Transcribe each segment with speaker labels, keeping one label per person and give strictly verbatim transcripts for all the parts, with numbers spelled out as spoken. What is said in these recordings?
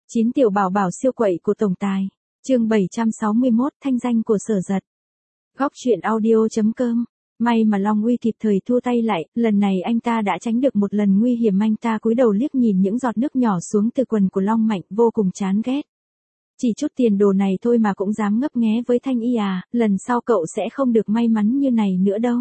Speaker 1: Chín tiểu bảo bảo siêu quậy của tổng tài. Chương bảy trăm sáu mươi mốt, thanh danh của Sở Giật. Góc truyện audio chấm com. May mà Long Uy kịp thời thua tay lại, lần này anh ta đã tránh được một lần nguy hiểm. Anh ta cúi đầu liếc nhìn những giọt nước nhỏ xuống từ quần của Long Mạnh, vô cùng chán ghét. Chỉ chút tiền đồ này thôi mà cũng dám ngấp nghé với Thanh Y à, lần sau cậu sẽ không được may mắn như này nữa đâu.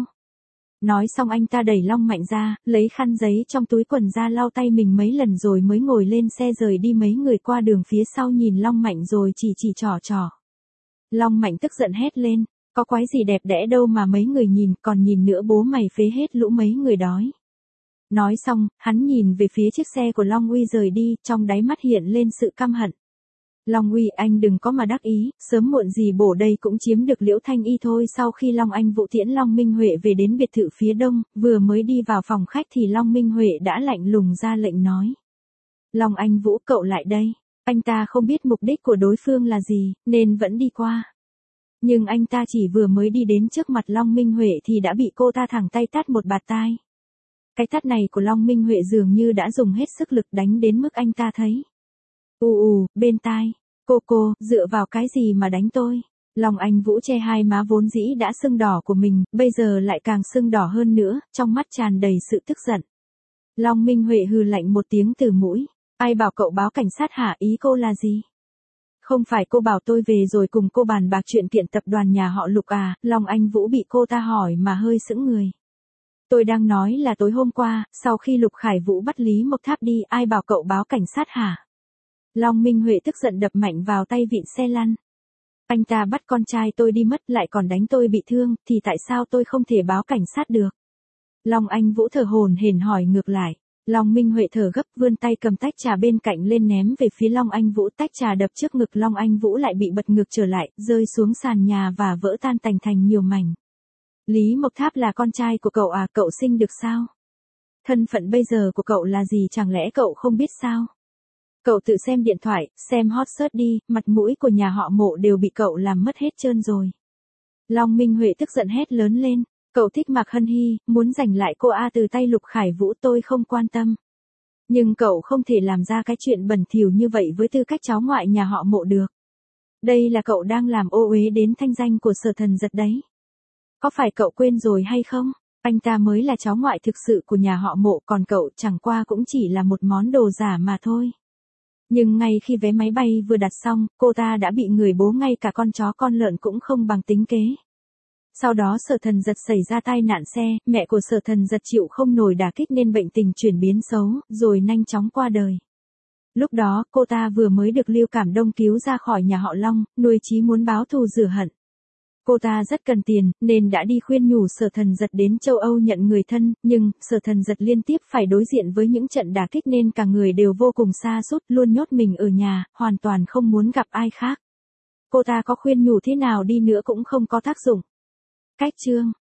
Speaker 1: Nói xong anh ta đẩy Long Mạnh ra, lấy khăn giấy trong túi quần ra lau tay mình mấy lần rồi mới ngồi lên xe rời đi. Mấy người qua đường phía sau nhìn Long Mạnh rồi chỉ chỉ trò trò. Long Mạnh tức giận hét lên, có quái gì đẹp đẽ đâu mà mấy người nhìn, còn nhìn nữa bố mày phế hết lũ mấy người đói. Nói xong, hắn nhìn về phía chiếc xe của Long Uy rời đi, trong đáy mắt hiện lên sự căm hận. Long Uy, anh đừng có mà đắc ý, sớm muộn gì bổ đây cũng chiếm được Liễu Thanh Y thôi. Sau khi Long Anh Vũ tiễn Long Minh Huệ về đến biệt thự phía đông, vừa mới đi vào phòng khách thì Long Minh Huệ đã lạnh lùng ra lệnh nói. Long Anh Vũ, cậu lại đây. Anh ta không biết mục đích của đối phương là gì, nên vẫn đi qua. Nhưng anh ta chỉ vừa mới đi đến trước mặt Long Minh Huệ thì đã bị cô ta thẳng tay tát một bạt tai. Cái tát này của Long Minh Huệ dường như đã dùng hết sức lực đánh đến mức anh ta thấy. Ù ù, bên tai. Cô cô, dựa vào cái gì mà đánh tôi? Long Anh Vũ che hai má vốn dĩ đã sưng đỏ của mình, bây giờ lại càng sưng đỏ hơn nữa, trong mắt tràn đầy sự tức giận. Long Minh Huệ hừ lạnh một tiếng từ mũi. Ai bảo cậu báo cảnh sát hả? Ý cô là gì? Không phải cô bảo tôi về rồi cùng cô bàn bạc chuyện kiện tập đoàn nhà họ Lục à? Long Anh Vũ bị cô ta hỏi mà hơi sững người. Tôi đang nói là tối hôm qua, sau khi Lục Khải Vũ bắt Lý Mộc Tháp đi, ai bảo cậu báo cảnh sát hả? Long Minh Huệ tức giận đập mạnh vào tay vịn xe lăn. Anh ta bắt con trai tôi đi mất lại còn đánh tôi bị thương, thì tại sao tôi không thể báo cảnh sát được? Long Anh Vũ thở hổn hển hỏi ngược lại. Long Minh Huệ thở gấp vươn tay cầm tách trà bên cạnh lên ném về phía Long Anh Vũ. Tách trà đập trước ngực Long Anh Vũ lại bị bật ngược trở lại, rơi xuống sàn nhà và vỡ tan tành thành nhiều mảnh. Lý Mộc Tháp là con trai của cậu à? Cậu sinh được sao? Thân phận bây giờ của cậu là gì, chẳng lẽ cậu không biết sao? Cậu tự xem điện thoại, xem hot search đi, mặt mũi của nhà họ Mộ đều bị cậu làm mất hết trơn rồi. Long Minh Huệ tức giận hét lớn lên, cậu thích Mạc Hân Hy, muốn giành lại cô A từ tay Lục Khải Vũ, tôi không quan tâm. Nhưng cậu không thể làm ra cái chuyện bẩn thỉu như vậy với tư cách cháu ngoại nhà họ Mộ được. Đây là cậu đang làm ô uế đến thanh danh của Sở Thần Giật đấy. Có phải cậu quên rồi hay không? Anh ta mới là cháu ngoại thực sự của nhà họ Mộ, còn cậu chẳng qua cũng chỉ là một món đồ giả mà thôi. Nhưng ngay khi vé máy bay vừa đặt xong, cô ta đã bị người bố ngay cả con chó con lợn cũng không bằng tính kế. Sau đó Sở Thần Giật xảy ra tai nạn xe, mẹ của Sở Thần Giật chịu không nổi đả kích nên bệnh tình chuyển biến xấu, rồi nhanh chóng qua đời. Lúc đó, cô ta vừa mới được Lưu Cảm Đông cứu ra khỏi nhà họ Long, nuôi chí muốn báo thù rửa hận. Cô ta rất cần tiền, nên đã đi khuyên nhủ Sở Thần Giật đến châu Âu nhận người thân, nhưng Sở Thần Giật liên tiếp phải đối diện với những trận đả kích nên cả người đều vô cùng sa sút, luôn nhốt mình ở nhà, hoàn toàn không muốn gặp ai khác. Cô ta có khuyên nhủ thế nào đi nữa cũng không có tác dụng. Cách chương